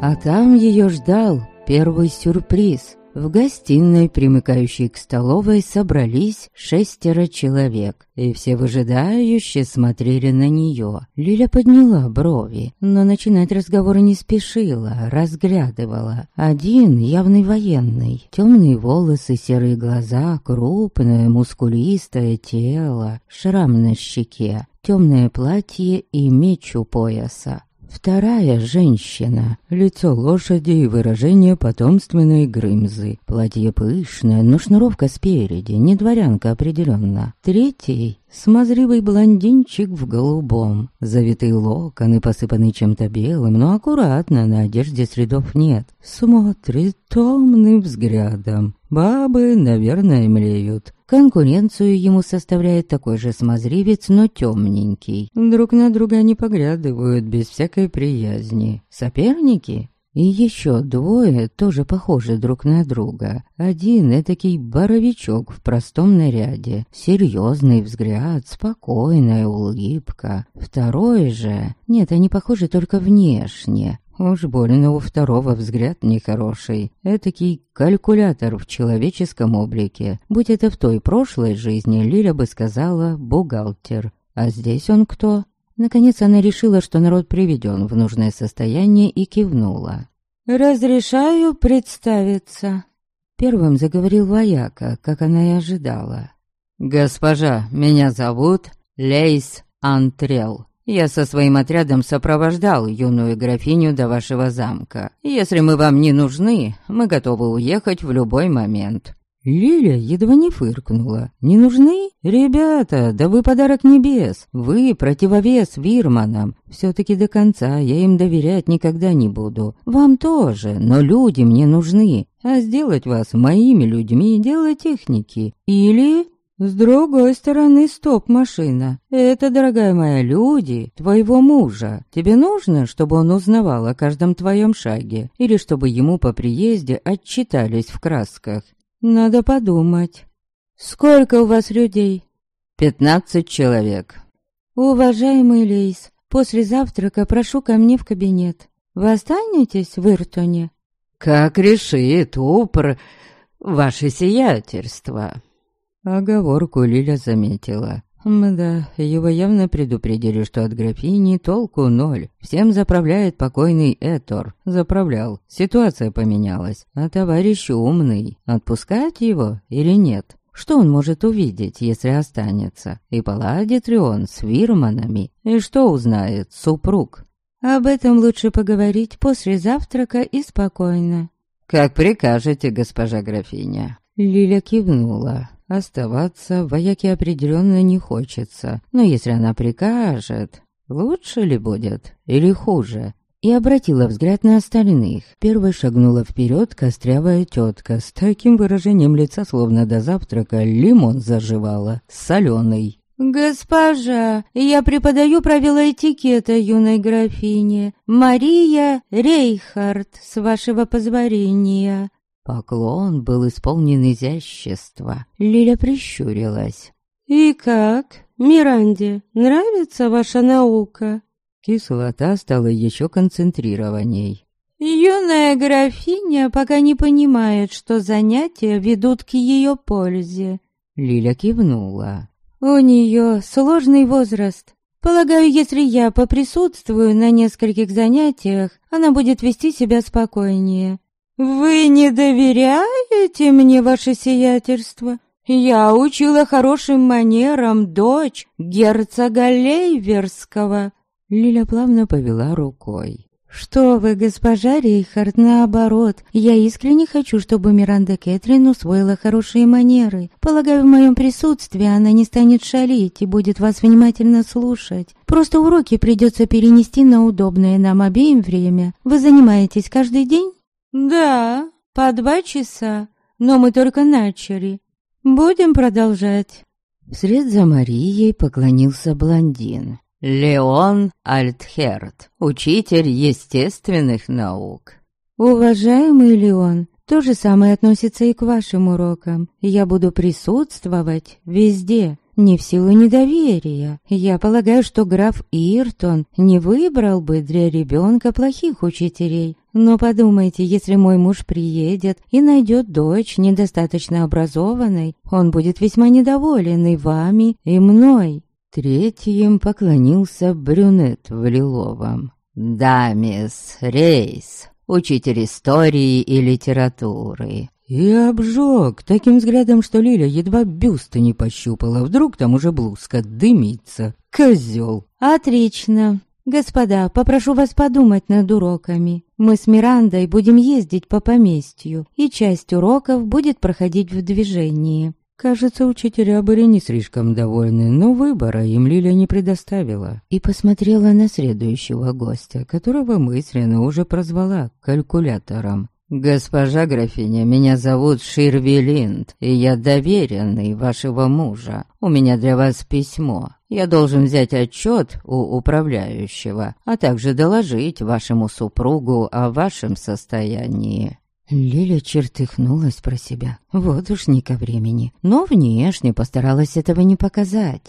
А там ее ждал первый сюрприз. В гостиной, примыкающей к столовой, собрались 6 человек, и все выжидающе смотрели на нее. Лиля подняла брови, но начинать разговор не спешила, разглядывала. Один явный военный, темные волосы, серые глаза, крупное, мускулистое тело, шрам на щеке, темное платье и меч у пояса. Вторая женщина, лицо лошади и выражение потомственной Грымзы. Платье пышное, но шнуровка спереди, не дворянка определенно. Третий — смазливый блондинчик в голубом. Завитые локоны, посыпанные чем-то белым, но аккуратно, на одежде следов нет. Смотрит томным взглядом. Бабы, наверное, млеют. Конкуренцию ему составляет такой же смазливец, но темненький. Друг на друга не поглядывают без всякой приязни. Соперники? И еще двое тоже похожи друг на друга. Один этакий боровичок в простом наряде. Серьезный взгляд, спокойная улыбка. Второй же... Нет, они похожи только внешне. Уж больно у второго взгляд нехороший. Этакий калькулятор в человеческом облике. Будь это в той прошлой жизни, Лиля бы сказала «бухгалтер». А здесь он кто? Наконец она решила, что народ приведен в нужное состояние, и кивнула. «Разрешаю представиться». Первым заговорил вояка, как она и ожидала. «Госпожа, меня зовут Лейс Антрел. Я со своим отрядом сопровождал юную графиню до вашего замка. Если мы вам не нужны, мы готовы уехать в любой момент». Лиля едва не фыркнула. «Не нужны? Ребята, да вы подарок небес. Вы противовес Вирманам. Все-таки до конца я им доверять никогда не буду. Вам тоже, но люди мне нужны. А сделать вас моими людьми — дело техники. Или... С другой стороны, стоп-машина. Это, дорогая моя, люди твоего мужа. Тебе нужно, чтобы он узнавал о каждом твоем шаге? Или чтобы ему по приезде отчитались в красках? Надо подумать. Сколько у вас людей? 15 человек. Уважаемый Лейс, после завтрака прошу ко мне в кабинет. Вы останетесь в Иртоне? Как решит ваше сиятельство. Оговорку Лиля заметила. Да, его явно предупредили, что от графини толку ноль. Всем заправляет покойный Этор. Заправлял. Ситуация поменялась. А товарищ умный. Отпускать его или нет? Что он может увидеть, если останется? И поладит ли он с Вирманами? И что узнает супруг? Об этом лучше поговорить после завтрака и спокойно. Как прикажете, госпожа графиня. Лиля кивнула. Оставаться вояке определенно не хочется, но если она прикажет, лучше ли будет или хуже? И обратила взгляд на остальных. Первой шагнула вперед кострявая тетка с таким выражением лица, словно до завтрака лимон заживала, соленый. «Госпожа, я преподаю правила этикета юной графине. Мария Рейхард, с вашего позволения». Поклон был исполнен изящества. Лиля прищурилась. «И как? Миранде, нравится ваша наука?» Кислота стала еще концентрированней. «Юная графиня пока не понимает, что занятия ведут к ее пользе». Лиля кивнула. «У нее сложный возраст. Полагаю, если я поприсутствую на нескольких занятиях, она будет вести себя спокойнее». «Вы не доверяете мне, ваше сиятельство? Я учила хорошим манерам дочь герцога Лейверского». Лиля плавно повела рукой. «Что вы, госпожа Рейхард, наоборот. Я искренне хочу, чтобы Миранда Кэтрин усвоила хорошие манеры. Полагаю, в моем присутствии она не станет шалить и будет вас внимательно слушать. Просто уроки придется перенести на удобное нам обеим время. Вы занимаетесь каждый день?» «Да, по 2 часа, но мы только начали. Будем продолжать». Вслед за Марией поклонился блондин. «Леон Альтхерд, учитель естественных наук». «Уважаемый Леон, то же самое относится и к вашим урокам. Я буду присутствовать везде. не в силу недоверия. Я полагаю, что граф Иртон не выбрал бы для ребенка плохих учителей. Но подумайте, если мой муж приедет и найдет дочь недостаточно образованной, он будет весьма недоволен и вами, и мной». Третьим поклонился брюнет в лиловом. «Да, мисс Рейс, учитель истории и литературы». И обжег таким взглядом, что Лиля едва бюста не пощупала. Вдруг там уже блузка дымится. Козел. «Отлично. Господа, попрошу вас подумать над уроками. Мы с Мирандой будем ездить по поместью, и часть уроков будет проходить в движении». Кажется, учителя были не слишком довольны, но выбора им Лиля не предоставила. И посмотрела на следующего гостя, которого мысленно уже прозвала калькулятором. «Госпожа графиня, меня зовут Ширвилинд, и я доверенный вашего мужа. У меня для вас письмо. Я должен взять отчет у управляющего, а также доложить вашему супругу о вашем состоянии». Лиля чертыхнулась про себя. Вот уж не ко времени. Но внешне постаралась этого не показать.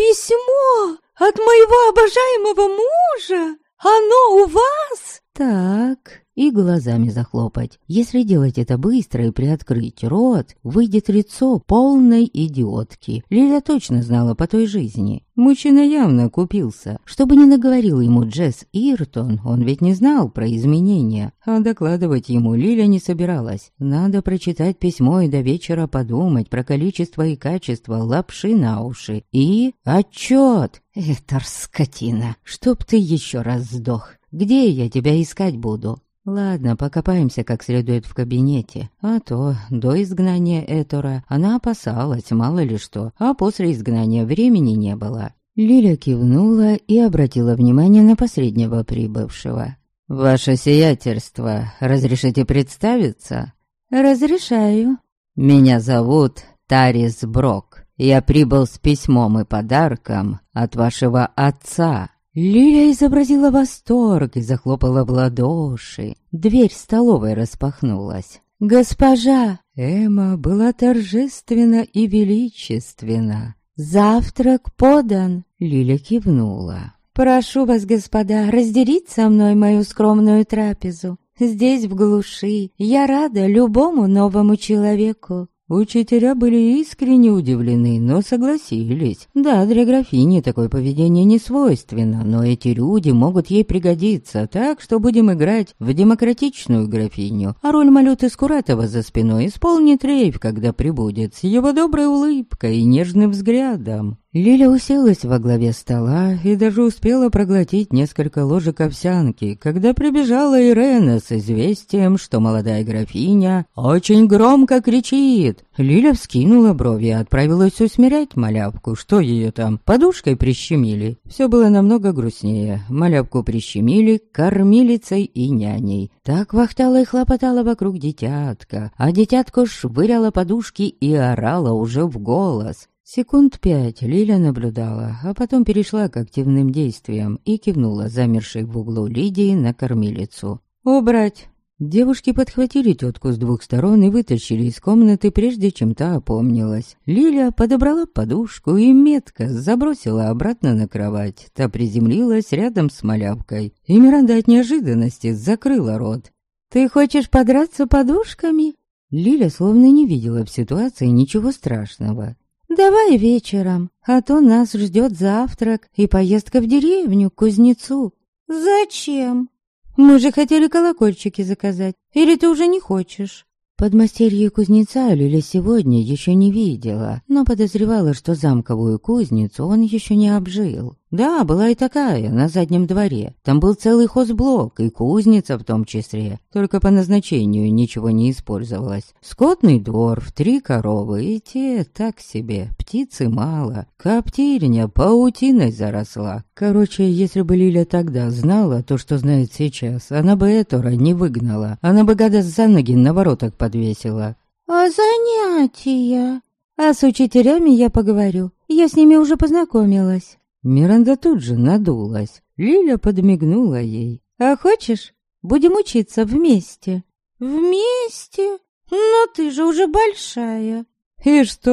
«Письмо от моего обожаемого мужа? Оно у вас?» Так, и глазами захлопать. Если делать это быстро и приоткрыть рот, выйдет лицо полной идиотки. Лиля точно знала по той жизни. Мужчина явно купился. Чтобы не наговорил ему Джесс Иртон, он ведь не знал про изменения. А докладывать ему Лиля не собиралась. Надо прочитать письмо и до вечера подумать про количество и качество лапши на уши. И отчет. Этар, скотина, чтоб ты еще раз сдох. Где я тебя искать буду? Ладно, покопаемся как следует в кабинете. А то до изгнания Этора она опасалась, мало ли что, а после изгнания времени не было. Лиля кивнула и обратила внимание на последнего прибывшего. «Ваше сиятельство, разрешите представиться?» «Разрешаю». «Меня зовут Тарис Брок. Я прибыл с письмом и подарком от вашего отца». Лиля изобразила восторг и захлопала в ладоши. Дверь столовой распахнулась. «Госпожа!» Эмма была торжественна и величественна. «Завтрак подан!» Лиля кивнула. «Прошу вас, господа, разделить со мной мою скромную трапезу. Здесь, в глуши, я рада любому новому человеку». Учителя были искренне удивлены, но согласились. Да, для графини такое поведение не свойственно, но эти люди могут ей пригодиться, так что будем играть в демократичную графиню, а роль Малюты Скуратова за спиной исполнит Рейв, когда прибудет, с его доброй улыбкой и нежным взглядом. Лиля уселась во главе стола и даже успела проглотить несколько ложек овсянки, когда прибежала Ирена с известием, что молодая графиня очень громко кричит. Лиля вскинула брови и отправилась усмирять малявку. Что ее там, подушкой прищемили? Все было намного грустнее. Малявку прищемили кормилицей и няней. Так вахтала и хлопотала вокруг дитятка, а дитятко швыряло подушки и орала уже в голос. Секунд 5 Лиля наблюдала, а потом перешла к активным действиям и кивнула замершей в углу Лидии на кормилицу. «Убрать!» Девушки подхватили тетку с двух сторон и вытащили из комнаты, прежде чем та опомнилась. Лиля подобрала подушку и метко забросила обратно на кровать. Та приземлилась рядом с малявкой, и Миранда от неожиданности закрыла рот. «Ты хочешь подраться подушками?» Лиля словно не видела в ситуации ничего страшного. «Давай вечером, а то нас ждет завтрак и поездка в деревню к кузнецу». «Зачем?» «Мы же хотели колокольчики заказать. Или ты уже не хочешь?» Подмастерье кузнеца Лиля сегодня еще не видела, но подозревала, что замковую кузницу он еще не обжил. Да, была и такая, на заднем дворе. Там был целый хозблок, и кузница в том числе. Только по назначению ничего не использовалось. Скотный двор, 3 коровы, и те так себе, птицы мало. Коптильня паутиной заросла. Короче, если бы Лиля тогда знала то, что знает сейчас, она бы Этора не выгнала. Она бы гада за ноги на воротах подвесила. «А занятия?» «А с учителями я поговорю. Я с ними уже познакомилась». Миранда тут же надулась. Лиля подмигнула ей. «А хочешь, будем учиться вместе?» «Вместе? Но ты же уже большая». «И что?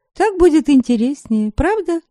Так будет интереснее, правда?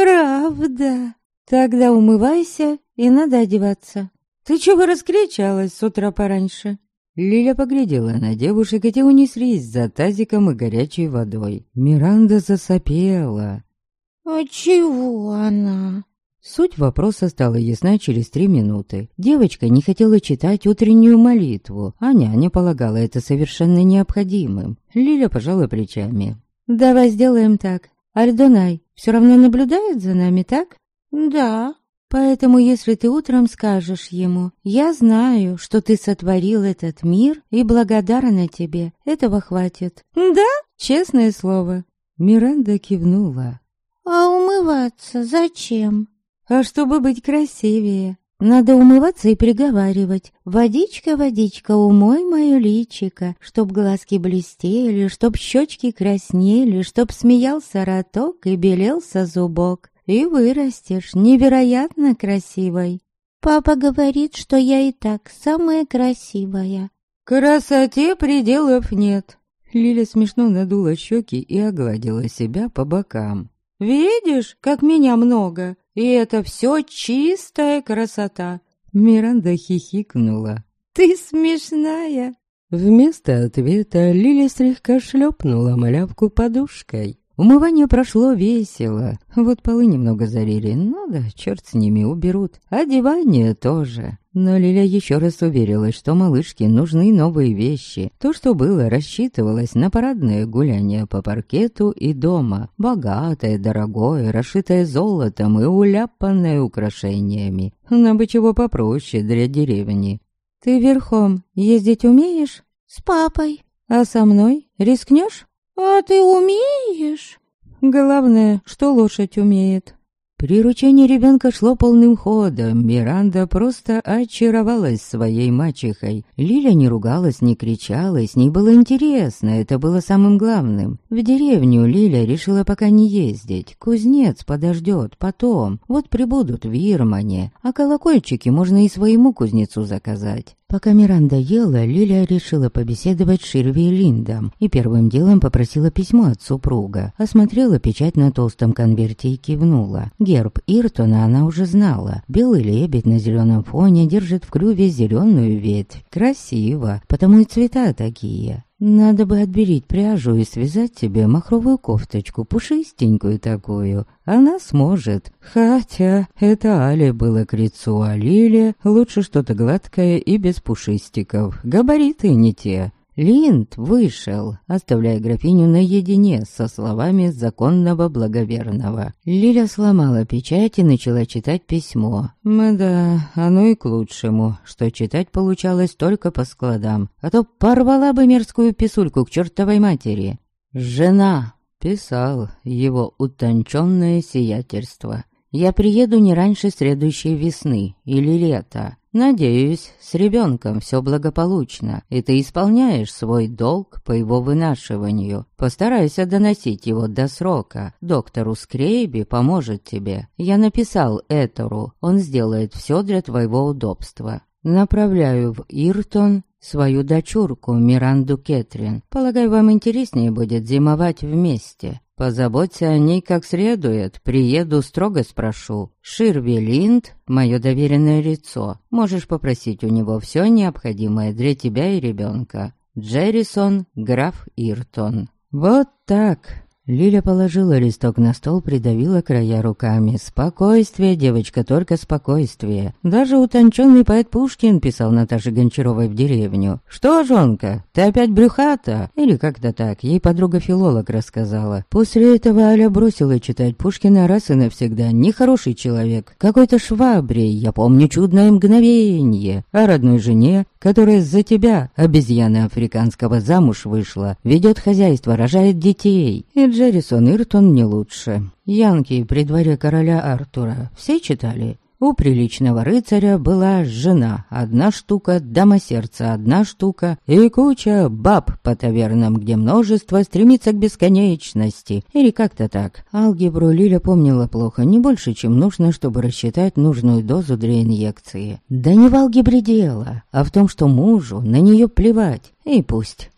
Правда. Тогда умывайся, и надо одеваться. Ты чего раскричалась с утра пораньше? Лиля поглядела на девушек, и те унеслись за тазиком и горячей водой. Миранда засопела. «А чего она?» Суть вопроса стала ясна через 3 минуты. Девочка не хотела читать утреннюю молитву, а няня полагала это совершенно необходимым. Лиля пожала плечами. «Давай сделаем так. Альдонай все равно наблюдает за нами, так?» «Да. Поэтому, если ты утром скажешь ему, я знаю, что ты сотворил этот мир и благодарна тебе, этого хватит». «Да? Честное слово». Миранда кивнула. «А умываться зачем?» «А чтобы быть красивее. Надо умываться и приговаривать. Водичка, водичка, умой мое личико, чтоб глазки блестели, чтоб щечки краснели, чтоб смеялся роток и белелся зубок. И вырастешь невероятно красивой. Папа говорит, что я и так самая красивая». «Красоте пределов нет». Лиля смешно надула щеки и огладила себя по бокам. «Видишь, как меня много, и это все чистая красота». Миранда хихикнула. «Ты смешная». Вместо ответа Лиля слегка шлепнула малявку подушкой. Умывание прошло весело. Вот полы немного зарили, ну да, черт с ними, уберут. Одевание тоже. Но Лиля еще раз уверилась, что малышке нужны новые вещи. То, что было, рассчитывалось на парадное гуляние по паркету и дома. Богатое, дорогое, расшитое золотом и уляпанное украшениями. Нам бы чего попроще для деревни. «Ты верхом ездить умеешь?» «С папой». «А со мной рискнешь?» «А ты умеешь?» «Главное, что лошадь умеет». Приручение ребенка шло полным ходом. Миранда просто очаровалась своей мачехой. Лиля не ругалась, не кричала, с ней было интересно, это было самым главным. В деревню Лиля решила пока не ездить. Кузнец подождет потом. Вот прибудут в Ирмане, а колокольчики можно и своему кузнецу заказать. Пока Миранда ела, Лиля решила побеседовать с Ширви и Линдом и первым делом попросила письмо от супруга. Осмотрела печать на толстом конверте и кивнула. Герб Иртона она уже знала. Белый лебедь на зеленом фоне держит в клюве зеленую ветвь. Красиво, потому и цвета такие. Надо бы отберить пряжу и связать себе махровую кофточку, пушистенькую такую. Она сможет. Хотя это Але было к лицу, а Лиле лучше что-то гладкое и без пушистиков. Габариты не те. Линд вышел, оставляя графиню наедине со словами законного благоверного. Лиля сломала печать и начала читать письмо. Да, оно и к лучшему, что читать получалось только по складам, а то порвала бы мерзкую писульку к чертовой матери. «Жена», — писал его утонченное сиятельство, — «я приеду не раньше следующей весны или лета. Надеюсь, с ребенком все благополучно, и ты исполняешь свой долг по его вынашиванию. Постарайся доносить его до срока. Доктору Скрейби поможет тебе. Я написал Этору, он сделает все для твоего удобства. Направляю в Иртон свою дочурку Миранду Кэтрин. Полагаю, вам интереснее будет зимовать вместе. Позаботься о ней как следует, приеду, строго спрошу. Ширви Линд, мое доверенное лицо. Можешь попросить у него все необходимое для тебя и ребенка. Джеррисон, граф Иртон». Вот так. Лиля положила листок на стол, придавила края руками. «Спокойствие, девочка, только спокойствие». Даже утонченный поэт Пушкин писал Наташе Гончаровой в деревню. «Что, жонка, ты опять брюхата?» Или как-то так, ей подруга-филолог рассказала. После этого Аля бросила читать Пушкина раз и навсегда. Нехороший человек, какой-то швабрей, я помню чудное мгновенье. О родной жене, которая за тебя, обезьяна африканского, замуж вышла, ведет хозяйство, рожает детей. И Джеррисон Иртон не лучше. Янки при дворе короля Артура все читали? У приличного рыцаря была жена, 1 штука, дама сердца 1 штука и куча баб по тавернам, где множество стремится к бесконечности. Или как-то так. Алгебру Лиля помнила плохо, не больше, чем нужно, чтобы рассчитать нужную дозу для инъекции. Да не в алгебре дело, а в том, что мужу на нее плевать. И пусть.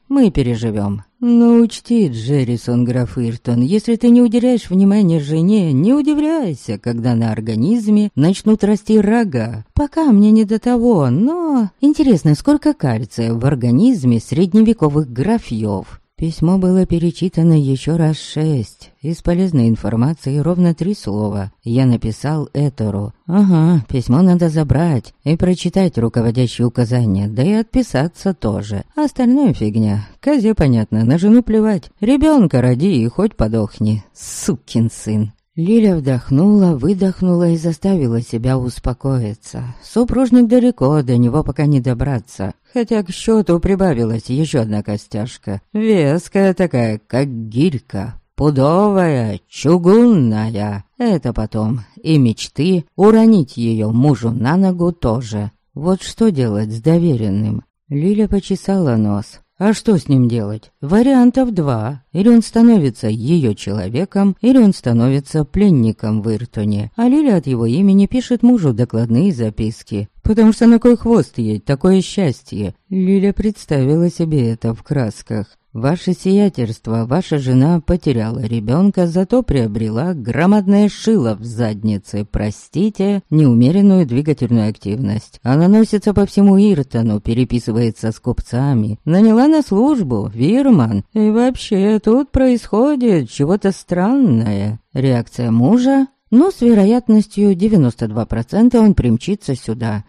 мы переживем. Но учти, Джеррисон граф Иртон, если ты не уделяешь внимания жене, не удивляйся, когда на организме начнут расти рога. Пока мне не до того, но... Интересно, сколько кальция в организме средневековых графьев? Письмо было перечитано еще раз 6. Из полезной информации ровно 3 слова. Я написал Этору. Ага, письмо надо забрать и прочитать руководящие указания, да и отписаться тоже. Остальное фигня. Козе понятно, на жену плевать. Ребенка роди и хоть подохни. Сукин сын. Лиля вдохнула, выдохнула и заставила себя успокоиться. Супружник далеко, до него пока не добраться. Хотя к счету прибавилась еще одна костяшка. Веская такая, как гирька. Пудовая, чугунная. Это потом. И мечты уронить ее мужу на ногу тоже. Вот что делать с доверенным? Лиля почесала нос. А что с ним делать? Вариантов 2. Или он становится ее человеком, или он становится пленником в Иртоне. А Лиля от его имени пишет мужу докладные записки. Потому что на кой хвост ей такое счастье? Лиля представила себе это в красках. Ваше сиятельство, ваша жена потеряла ребенка, зато приобрела громадное шило в заднице, простите, неумеренную двигательную активность. Она носится по всему Иртону, переписывается с купцами, наняла на службу, Вирман. И вообще тут происходит чего-то странное. Реакция мужа? Но с вероятностью 92% он примчится сюда.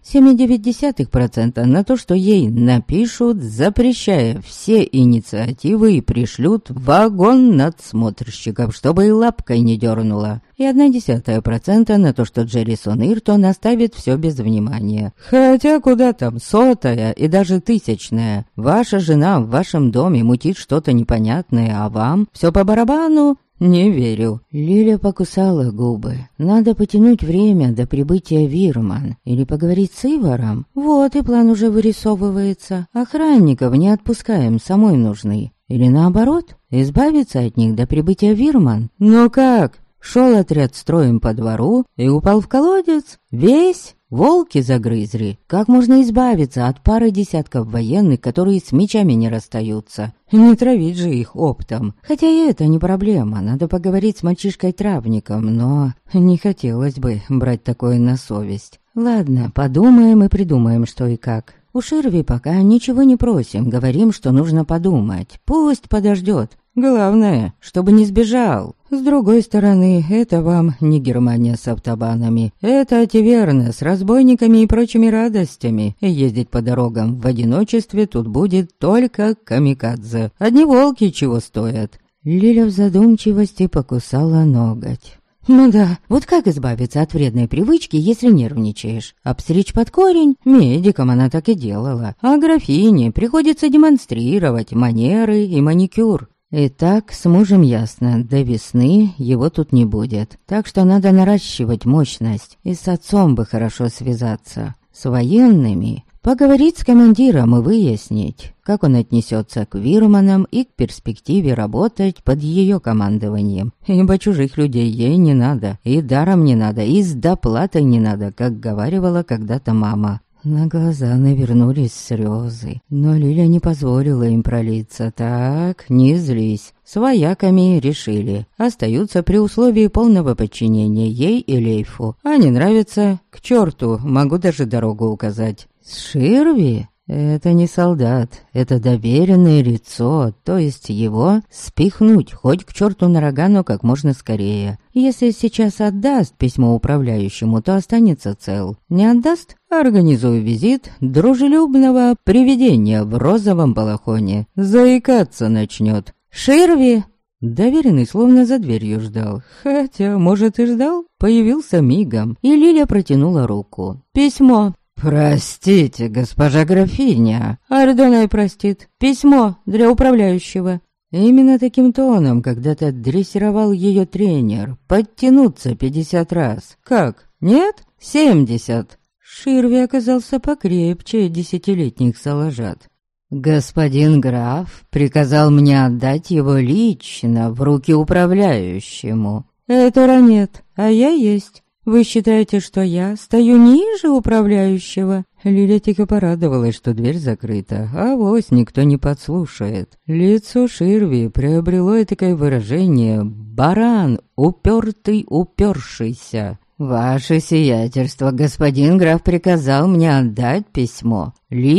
0,7% на то, что ей напишут, запрещая все инициативы и пришлют вагон надсмотрщиков, чтобы и лапкой не дернула. И 0,1% на то, что Джеррисон Иртон оставит все без внимания. Хотя куда там, 100-я и даже 1000-я. Ваша жена в вашем доме мутит что-то непонятное, а вам все по барабану? Не верю. Лиля покусала губы. Надо потянуть время до прибытия Вирман. Или поговорить с Иваром. Вот и план уже вырисовывается. Охранников не отпускаем, самой нужны. Или наоборот, избавиться от них до прибытия Вирман. Но как? Шел отряд строем по двору и упал в колодец. Весь? Волки загрызли. Как можно избавиться от пары десятков военных, которые с мечами не расстаются? Не травить же их оптом. Хотя и это не проблема, надо поговорить с мальчишкой-травником, но не хотелось бы брать такое на совесть. Ладно, подумаем и придумаем, что и как. У Ширви пока ничего не просим, говорим, что нужно подумать. Пусть подождет. Главное, чтобы не сбежал. С другой стороны, это вам не Германия с автобанами. Это Тиверна с разбойниками и прочими радостями. Ездить по дорогам в одиночестве тут будет только камикадзе. Одни волки чего стоят. Лиля в задумчивости покусала ноготь. Ну да, вот как избавиться от вредной привычки, если нервничаешь? Обстричь под корень? Медикам она так и делала. А графине приходится демонстрировать манеры и маникюр. Итак, с мужем ясно, до весны его тут не будет. Так что надо наращивать мощность, и с отцом бы хорошо связаться. С военными поговорить с командиром и выяснить, как он отнесется к Вирманам и к перспективе работать под ее командованием. Ибо чужих людей ей не надо, и даром не надо, и с доплатой не надо, как говаривала когда-то мама. На глаза навернулись слезы, но Лиля не позволила им пролиться. Так, не злись. С вояками решили. Остаются при условии полного подчинения ей и Лейфу. А не нравится? К черту, могу даже дорогу указать. С Ширви? Это не солдат, это доверенное лицо, то есть его спихнуть хоть к черту на рога, но как можно скорее. Если сейчас отдаст письмо управляющему, то останется цел. Не отдаст? Организую визит дружелюбного привидения в розовом балахоне. Заикаться начнет. «Ширви!» Доверенный словно за дверью ждал. Хотя, может, и ждал. Появился мигом, и Лиля протянула руку. «Письмо!» «Простите, госпожа графиня». «Ардонай простит. Письмо для управляющего». Именно таким тоном когда-то дрессировал ее тренер. Подтянуться 50 раз. Как? Нет? 70. Ширви оказался покрепче 10-летних соложат. «Господин граф приказал мне отдать его лично в руки управляющему». «Этого нет, а я есть. Вы считаете, что я стою ниже управляющего? Лиля тихо порадовалась, что дверь закрыта, а вось никто не подслушает. Лицо Ширви приобрело такое выражение «баран, упертый, упершийся». «Ваше сиятельство, господин граф приказал мне отдать письмо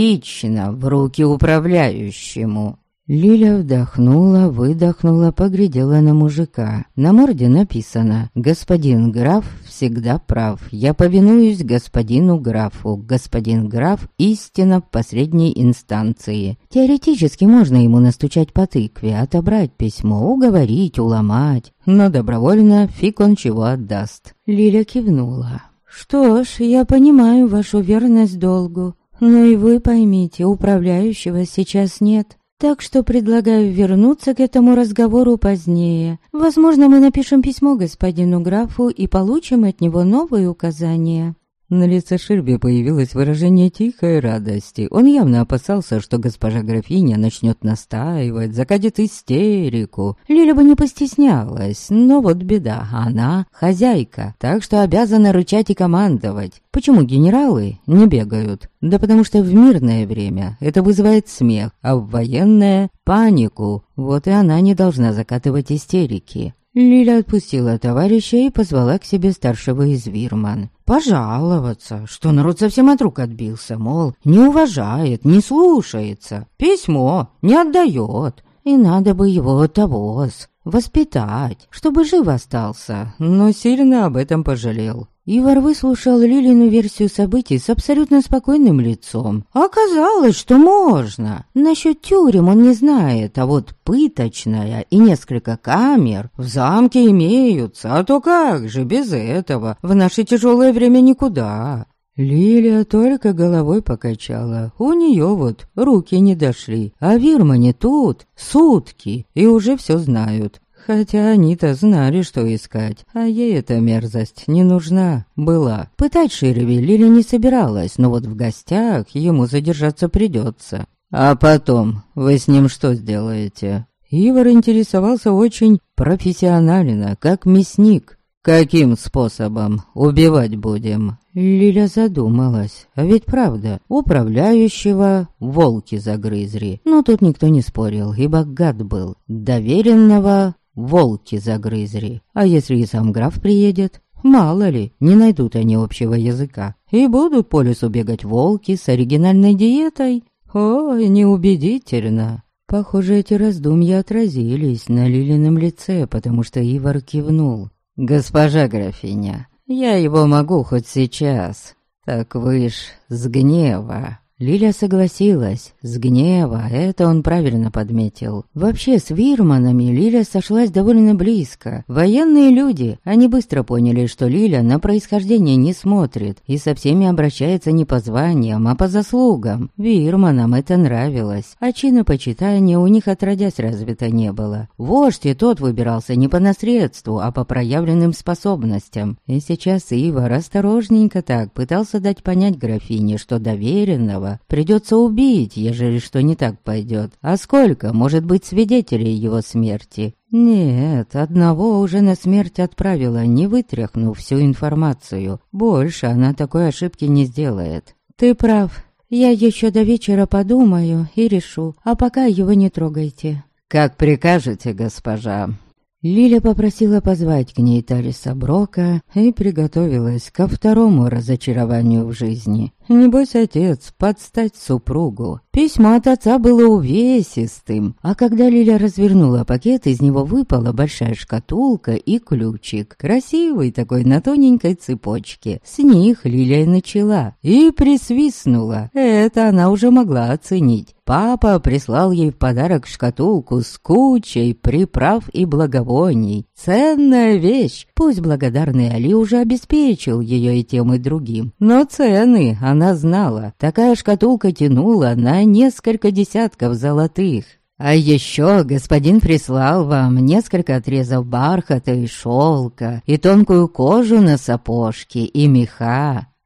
лично в руки управляющему». Лиля вдохнула, выдохнула, поглядела на мужика. На морде написано: «Господин граф всегда прав. Я повинуюсь господину графу. Господин граф истина в последней инстанции». Теоретически можно ему настучать по тыкве, отобрать письмо, уговорить, уломать. Но добровольно фиг он чего отдаст. Лиля кивнула. «Что ж, я понимаю вашу верность долгу. Но и вы поймите, управляющего сейчас нет. Так что предлагаю вернуться к этому разговору позднее. Возможно, мы напишем письмо господину графу и получим от него новые указания». На лице Ширби появилось выражение тихой радости. Он явно опасался, что госпожа графиня начнет настаивать, закатит истерику. Лиля бы не постеснялась, но вот беда, она хозяйка, так что обязана рычать и командовать. Почему генералы не бегают? Да потому что в мирное время это вызывает смех, а в военное — панику. Вот и она не должна закатывать истерики. Лиля отпустила товарища и позвала к себе старшего из вирман. Пожаловаться, что народ совсем от рук отбился, мол, не уважает, не слушается, письмо не отдает. И надо бы его тогос воспитать, чтобы жив остался, но сильно об этом пожалел. Ивар выслушал Лилину версию событий с абсолютно спокойным лицом. Оказалось, что можно. Насчет тюрем он не знает, а вот пыточная и несколько камер в замке имеются, а то как же без этого в наше тяжелое время никуда. Лилия только головой покачала, у нее вот руки не дошли, а вирмане тут сутки и уже все знают. Хотя они-то знали, что искать, а ей эта мерзость не нужна была. Пытать Ширви Лиля не собиралась, но вот в гостях ему задержаться придется. «А потом вы с ним что сделаете?» Ивар интересовался очень профессионально, как мясник. «Каким способом убивать будем?» Лиля задумалась. А ведь правда, управляющего волки загрызли. Но тут никто не спорил, ибо гад был. Доверенного волки загрызли. А если и сам граф приедет? Мало ли, не найдут они общего языка. И будут по лесу бегать волки с оригинальной диетой? Ой, неубедительно. Похоже, эти раздумья отразились на Лилином лице, потому что Ивар кивнул. «Госпожа графиня, я его могу хоть сейчас. Так вы ж с гнева». Лиля согласилась. С гнева, это он правильно подметил. Вообще, с вирманами Лиля сошлась довольно близко. Военные люди, они быстро поняли, что Лиля на происхождение не смотрит и со всеми обращается не по званиям, а по заслугам. Вирманам это нравилось, а чинопочитания у них отродясь развито не было. Вождь и тот выбирался не по наследству, а по проявленным способностям. И сейчас Ивар осторожненько так пытался дать понять графине, что доверенного придется убить, ежели что не так пойдет. А сколько может быть свидетелей его смерти? Нет, одного уже на смерть отправила, не вытряхнув всю информацию. Больше она такой ошибки не сделает. «Ты прав. Я еще до вечера подумаю и решу, а пока его не трогайте». «Как прикажете, госпожа». Лиля попросила позвать к ней Талиса Брока и приготовилась ко второму разочарованию в жизни. Небось, отец подстать супругу. Письмо от отца было увесистым, а когда Лиля развернула пакет, из него выпала большая шкатулка и ключик. Красивый такой, на тоненькой цепочке. С них Лиля и начала. И присвистнула. Это она уже могла оценить. Папа прислал ей в подарок шкатулку с кучей приправ и благовоний. Ценная вещь. Пусть благодарный Али уже обеспечил ее и тем, и другим. Но цены она знала. Такая шкатулка тянула на несколько десятков золотых. А еще господин прислал вам несколько отрезов бархата и шелка, и тонкую кожу на сапожке, и меха.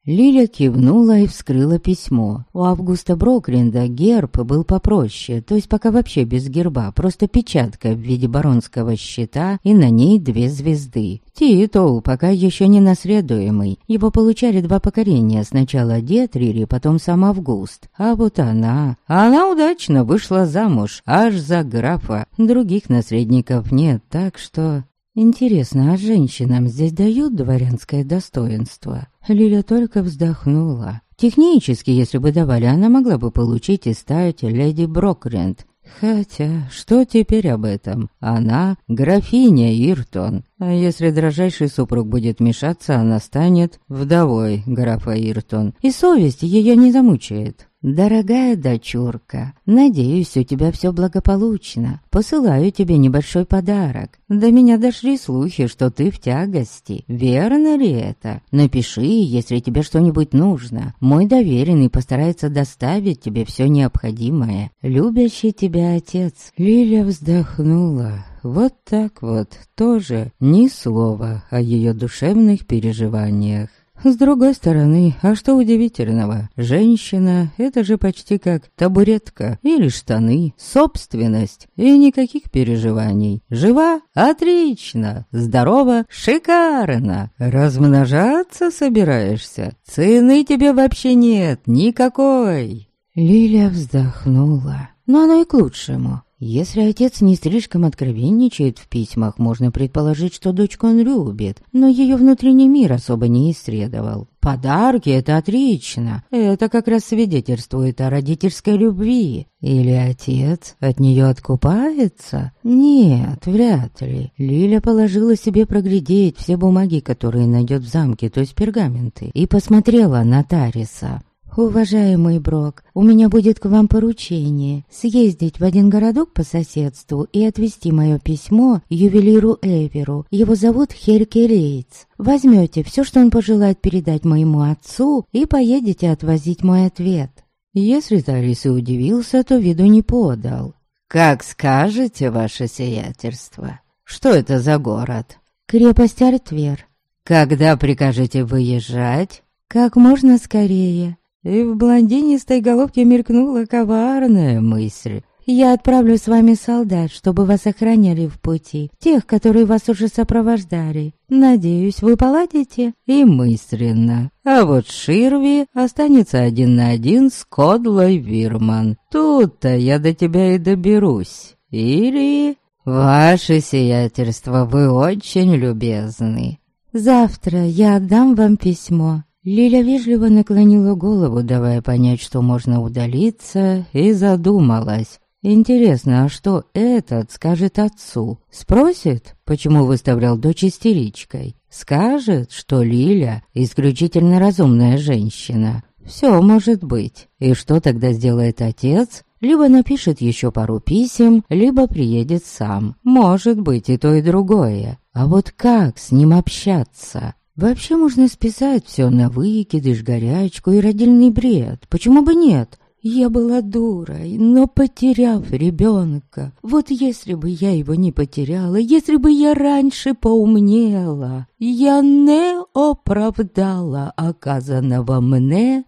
Лиля кивнула и вскрыла письмо. У Августа Брокринда герб был попроще, то есть пока вообще без герба, просто печатка в виде баронского щита и на ней 2 звезды. Титул пока еще не наследуемый. Его получали 2 поколения, сначала дед Рири, потом сам Август. А вот она удачно вышла замуж, аж за графа. Других наследников нет, так что... Интересно, а женщинам здесь дают дворянское достоинство? Лиля только вздохнула. Технически, если бы давали, она могла бы получить и стать леди Брокринд. Хотя, что теперь об этом? Она графиня Иртон. А если дрожайший супруг будет мешаться, она станет вдовой графа Иртон. И совесть ее не замучает. «Дорогая дочурка, надеюсь, у тебя все благополучно. Посылаю тебе небольшой подарок. До меня дошли слухи, что ты в тягости. Верно ли это? Напиши, если тебе что-нибудь нужно. Мой доверенный постарается доставить тебе все необходимое. Любящий тебя отец». Лиля вздохнула. Вот так вот, тоже ни слова о ее душевных переживаниях. С другой стороны, а что удивительного? Женщина — это же почти как табуретка или штаны, собственность и никаких переживаний. Жива? Отлично! Здорова? Шикарно! Размножаться собираешься? Цены тебе вообще нет никакой! Лиля вздохнула. Но оно и к лучшему. Если отец не слишком откровенничает в письмах, можно предположить, что дочку он любит, но ее внутренний мир особо не исследовал. Подарки — это отлично. Это как раз свидетельствует о родительской любви. Или отец от нее откупается? Нет, вряд ли. Лиля положила себе проглядеть все бумаги, которые найдет в замке, то есть пергаменты, и посмотрела на Тариса. «Уважаемый Брок, у меня будет к вам поручение съездить в один городок по соседству и отвезти мое письмо ювелиру Эверу. Его зовут Хельке Рейтс. Возьмете все, что он пожелает передать моему отцу, и поедете отвозить мой ответ». Если Тарис и удивился, то виду не подал. «Как скажете, ваше сиятельство. Что это за город?» «Крепость Артвер». «Когда прикажете выезжать?» «Как можно скорее». И в блондинистой головке мелькнула коварная мысль. «Я отправлю с вами солдат, чтобы вас охраняли в пути, тех, которые вас уже сопровождали. Надеюсь, вы поладите?» И мысленно. А вот Ширви останется 1 на 1 с Кодлой Вирман. Тут-то я до тебя и доберусь. Или... Ваше сиятельство, вы очень любезны. «Завтра я отдам вам письмо». Лиля вежливо наклонила голову, давая понять, что можно удалиться, и задумалась. Интересно, а что этот скажет отцу? Спросит, почему выставлял дочь истеричкой? Скажет, что Лиля исключительно разумная женщина. Все может быть. И что тогда сделает отец? Либо напишет еще пару писем, либо приедет сам. Может быть и то, и другое. А вот как с ним общаться? Вообще можно списать все на выкидыш, горячку и родильный бред. Почему бы нет? Я была дурой, но потеряв ребенка. Вот если бы я его не потеряла, если бы я раньше поумнела, я не оправдала оказанного мне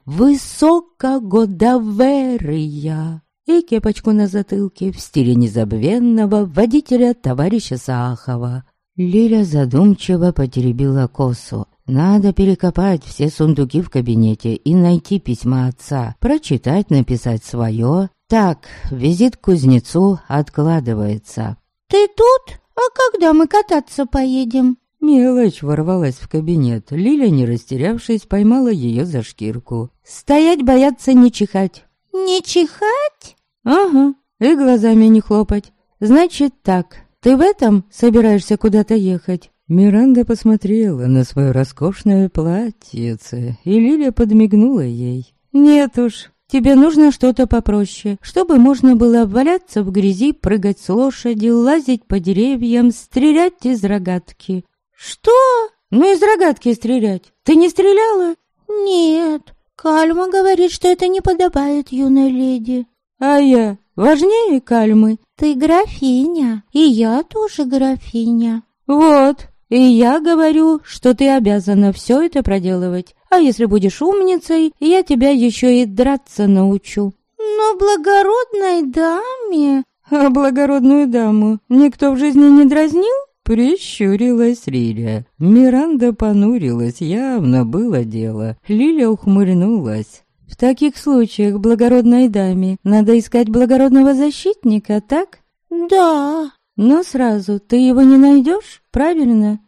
высокого доверия. И кепочку на затылке в стиле незабвенного водителя товарища Саахова. Лиля задумчиво потеребила косу. Надо перекопать все сундуки в кабинете и найти письма отца, прочитать, написать свое. Так, визит к кузнецу откладывается. «Ты тут? А когда мы кататься поедем?» Мелочь ворвалась в кабинет. Лиля, не растерявшись, поймала ее за шкирку. «Стоять, бояться, не чихать». «Не чихать?» «Ага, и глазами не хлопать. Значит так, ты в этом собираешься куда-то ехать?» Миранда посмотрела на свое роскошное платьице, и Лиля подмигнула ей. «Нет уж, тебе нужно что-то попроще, чтобы можно было валяться в грязи, прыгать с лошади, лазить по деревьям, стрелять из рогатки». «Что?» «Ну, из рогатки стрелять. Ты не стреляла?» «Нет, Кальма говорит, что это не подобает юной леди». «А я важнее Кальмы?» «Ты графиня, и я тоже графиня». «Вот, и я говорю, что ты обязана все это проделывать. А если будешь умницей, я тебя еще и драться научу». Но благородной даме... «А благородную даму никто в жизни не дразнил?» Прищурилась Лиля. Миранда понурилась, явно было дело. Лиля ухмыльнулась. «В таких случаях благородной даме надо искать благородного защитника, так?» Да, «Но сразу ты его не найдешь, правильно?»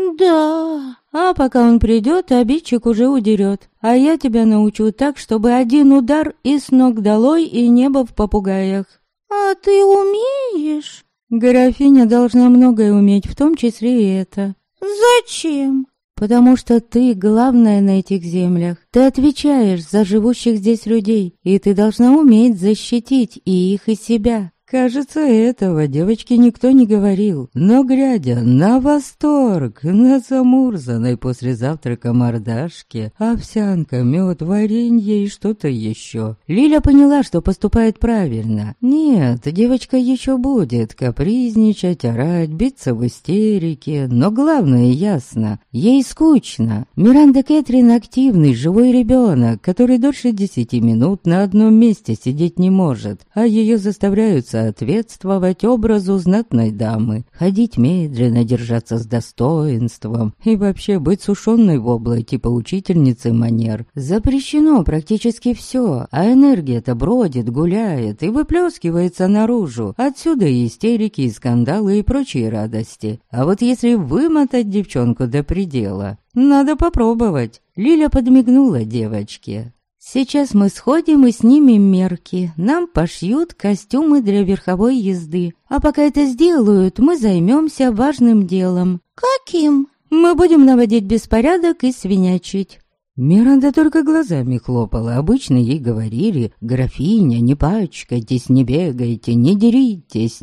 да. «А пока он придет, обидчик уже удерет. А я тебя научу так, чтобы один удар и с ног долой, и небо в попугаях». А ты умеешь? «Графиня должна многое уметь, в том числе и это». Зачем? «Потому что ты главная на этих землях. Ты отвечаешь за живущих здесь людей, и ты должна уметь защитить и их, и себя». Кажется, этого девочке никто не говорил, но, глядя на восторг, на замурзанной после завтрака мордашке, овсянка, мед, варенье и что-то еще, Лиля поняла, что поступает правильно. Нет, девочка еще будет капризничать, орать, биться в истерике, но главное ясно, ей скучно. Миранда Кэтрин активный, живой ребенок, который дольше 10 минут на одном месте сидеть не может, а ее заставляют соответствовать образу знатной дамы, ходить медленно, держаться с достоинством и вообще быть сушеной воблой типа учительницы манер. Запрещено практически все, а энергия-то бродит, гуляет и выплескивается наружу. Отсюда и истерики, и скандалы, и прочие радости. А вот если вымотать девчонку до предела, надо попробовать. Лиля подмигнула девочке. «Сейчас мы сходим и снимем мерки. Нам пошьют костюмы для верховой езды. А пока это сделают, мы займемся важным делом». Каким? «Мы будем наводить беспорядок и свинячить». Миранда только глазами хлопала. Обычно ей говорили: «Графиня, не пачкайтесь, не бегайте, не деритесь,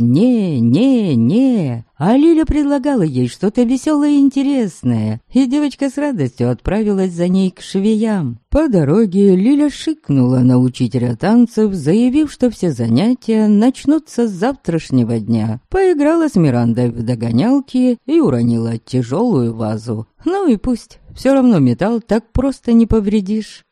не». А Лиля предлагала ей что-то веселое и интересное, и девочка с радостью отправилась за ней к швеям. По дороге Лиля шикнула на учителя танцев, заявив, что все занятия начнутся с завтрашнего дня. Поиграла с Мирандой в догонялки и уронила тяжелую вазу. Ну и пусть, все равно металл так просто не повредишь.